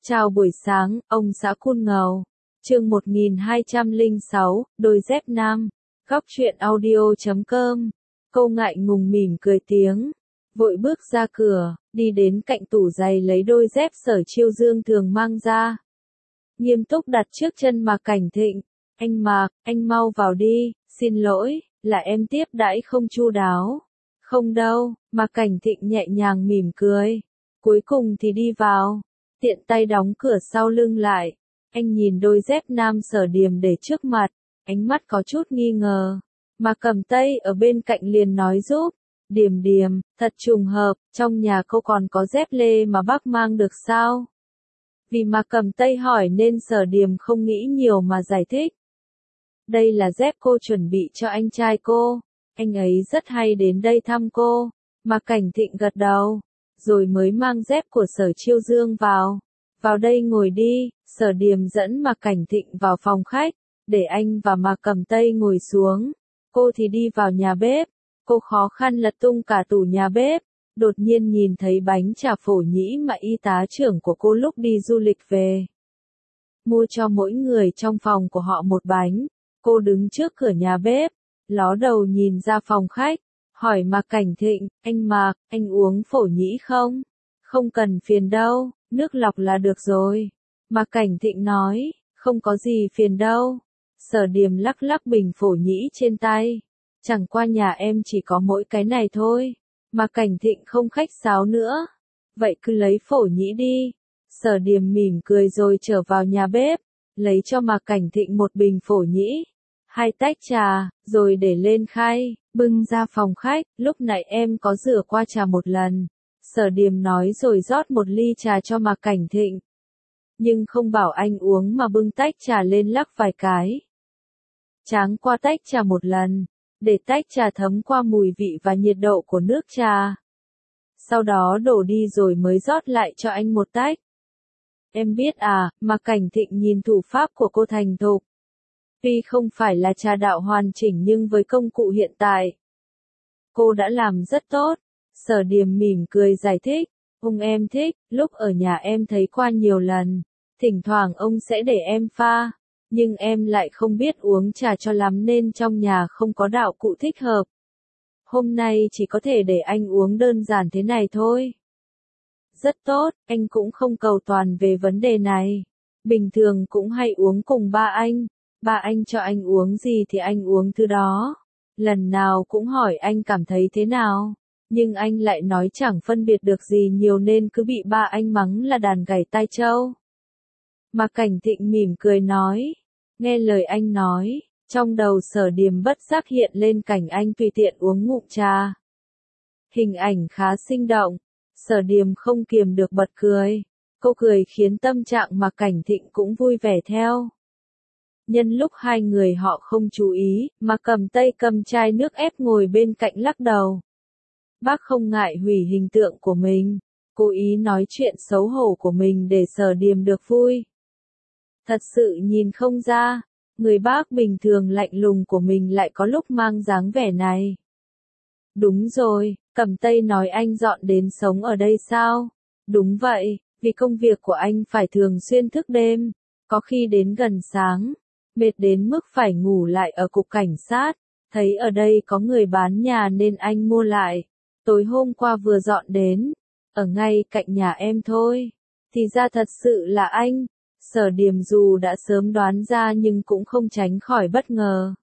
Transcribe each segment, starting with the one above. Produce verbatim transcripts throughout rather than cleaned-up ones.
Chào buổi sáng, ông xã Cun Ngầu. Chương một nghìn hai trăm lẻ sáu, đôi dép nam. Góc truyện audio chấm com. Câu ngại ngùng mỉm cười tiếng. Vội bước ra cửa, đi đến cạnh tủ giày lấy đôi dép Sở Chiêu Dương thường mang ra. Nghiêm túc đặt trước chân Mạc Cảnh Thịnh. Anh Mạc, anh mau vào đi, xin lỗi, là em tiếp đãi không chu đáo. Không đâu, Mạc Cảnh Thịnh nhẹ nhàng mỉm cười. Cuối cùng thì đi vào. Tiện tay đóng cửa sau lưng lại. Anh nhìn đôi dép nam Sở Điềm để trước mặt, ánh mắt có chút nghi ngờ. Mà Cầm Tây ở bên cạnh liền nói giúp. Điềm Điềm, thật trùng hợp, trong nhà cô còn có dép lê mà bác mang được sao? Vì mà Cầm Tây hỏi nên Sở Điềm không nghĩ nhiều mà giải thích. Đây là dép cô chuẩn bị cho anh trai cô. Anh ấy rất hay đến đây thăm cô. Mà Cảnh Thịnh gật đầu. Rồi mới mang dép của Sở Chiêu Dương vào. Vào đây ngồi đi, Sở Điềm dẫn Mạc Cảnh Thịnh vào phòng khách, để anh và Mạc Cầm Tây ngồi xuống. Cô thì đi vào nhà bếp. Cô khó khăn lật tung cả tủ nhà bếp, đột nhiên nhìn thấy bánh trà phổ nhĩ mà y tá trưởng của cô lúc đi du lịch về. Mua cho mỗi người trong phòng của họ một bánh. Cô đứng trước cửa nhà bếp, ló đầu nhìn ra phòng khách. Hỏi Mạc Cảnh Thịnh, anh Mạc, anh uống phổ nhĩ không? Không cần phiền đâu, nước lọc là được rồi. Mạc Cảnh Thịnh nói, không có gì phiền đâu. Sở Điềm lắc lắc bình phổ nhĩ trên tay. Chẳng qua nhà em chỉ có mỗi cái này thôi. Mạc Cảnh Thịnh không khách sáo nữa. Vậy cứ lấy phổ nhĩ đi. Sở Điềm mỉm cười rồi trở vào nhà bếp, lấy cho Mạc Cảnh Thịnh một bình phổ nhĩ, hai tách trà, rồi để lên khay, bưng ra phòng khách. Lúc nãy em có rửa qua trà một lần. Sở Điềm nói rồi rót một ly trà cho Mạc Cảnh Thịnh. Nhưng không bảo anh uống mà bưng tách trà lên lắc vài cái. Tráng qua tách trà một lần, để tách trà thấm qua mùi vị và nhiệt độ của nước trà. Sau đó đổ đi rồi mới rót lại cho anh một tách. Em biết à, Mạc Cảnh Thịnh nhìn thủ pháp của cô thành thục. Tuy không phải là trà đạo hoàn chỉnh nhưng với công cụ hiện tại, cô đã làm rất tốt. Sở Điềm mỉm cười giải thích, ông em thích, lúc ở nhà em thấy qua nhiều lần, thỉnh thoảng ông sẽ để em pha, nhưng em lại không biết uống trà cho lắm nên trong nhà không có đạo cụ thích hợp. Hôm nay chỉ có thể để anh uống đơn giản thế này thôi. Rất tốt, anh cũng không cầu toàn về vấn đề này. Bình thường cũng hay uống cùng ba anh. Ba anh cho anh uống gì thì anh uống thứ đó. Lần nào cũng hỏi anh cảm thấy thế nào. Nhưng anh lại nói chẳng phân biệt được gì nhiều nên cứ bị ba anh mắng là đàn gảy tai trâu. Mạc Cảnh Thịnh mỉm cười nói. Nghe lời anh nói, trong đầu Sở Điềm bất giác hiện lên cảnh anh tùy tiện uống ngụm trà. Hình ảnh khá sinh động. Sở Điềm không kiềm được bật cười. Cô cười khiến tâm trạng Mạc Cảnh Thịnh cũng vui vẻ theo. Nhân lúc hai người họ không chú ý, mà Cầm Tây cầm chai nước ép ngồi bên cạnh lắc đầu. Bác không ngại hủy hình tượng của mình, cố ý nói chuyện xấu hổ của mình để Sở Điềm được vui. Thật sự nhìn không ra, người bác bình thường lạnh lùng của mình lại có lúc mang dáng vẻ này. Đúng rồi, Cầm Tây nói anh dọn đến sống ở đây sao? Đúng vậy, vì công việc của anh phải thường xuyên thức đêm, có khi đến gần sáng. Mệt đến mức phải ngủ lại ở cục cảnh sát, thấy ở đây có người bán nhà nên anh mua lại. Tối hôm qua vừa dọn đến, ở ngay cạnh nhà em thôi. Thì ra thật sự là anh. Sở Điềm dù đã sớm đoán ra nhưng cũng không tránh khỏi bất ngờ.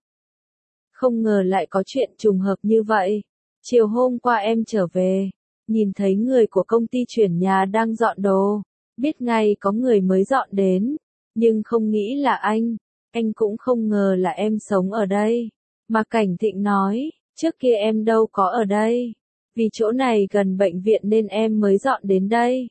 Không ngờ lại có chuyện trùng hợp như vậy. Chiều hôm qua em trở về, nhìn thấy người của công ty chuyển nhà đang dọn đồ, biết ngay có người mới dọn đến, nhưng không nghĩ là anh. Anh cũng không ngờ là em sống ở đây. Mạc Cảnh Thịnh nói, trước kia em đâu có ở đây. Vì chỗ này gần bệnh viện nên em mới dọn đến đây.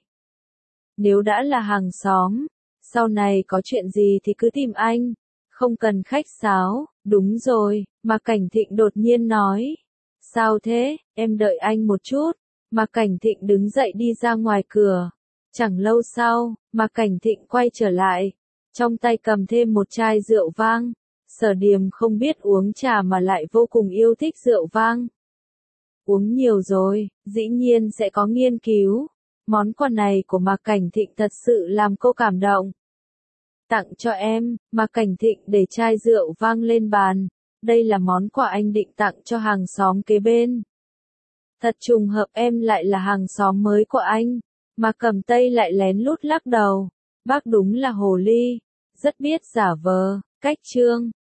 Nếu đã là hàng xóm, sau này có chuyện gì thì cứ tìm anh. Không cần khách sáo. Đúng rồi, Mạc Cảnh Thịnh đột nhiên nói. Sao thế, em đợi anh một chút. Mạc Cảnh Thịnh đứng dậy đi ra ngoài cửa. Chẳng lâu sau, Mạc Cảnh Thịnh quay trở lại. Trong tay cầm thêm một chai rượu vang. Sở Điềm không biết uống trà mà lại vô cùng yêu thích rượu vang. Uống nhiều rồi, dĩ nhiên sẽ có nghiên cứu. Món quà này của Mạc Cảnh Thịnh thật sự làm cô cảm động. Tặng cho em, Mạc Cảnh Thịnh để chai rượu vang lên bàn. Đây là món quà anh định tặng cho hàng xóm kế bên. Thật trùng hợp em lại là hàng xóm mới của anh. Mạc Cầm Tây lại lén lút lắc đầu. Bác đúng là hồ ly, rất biết giả vờ. Cách chương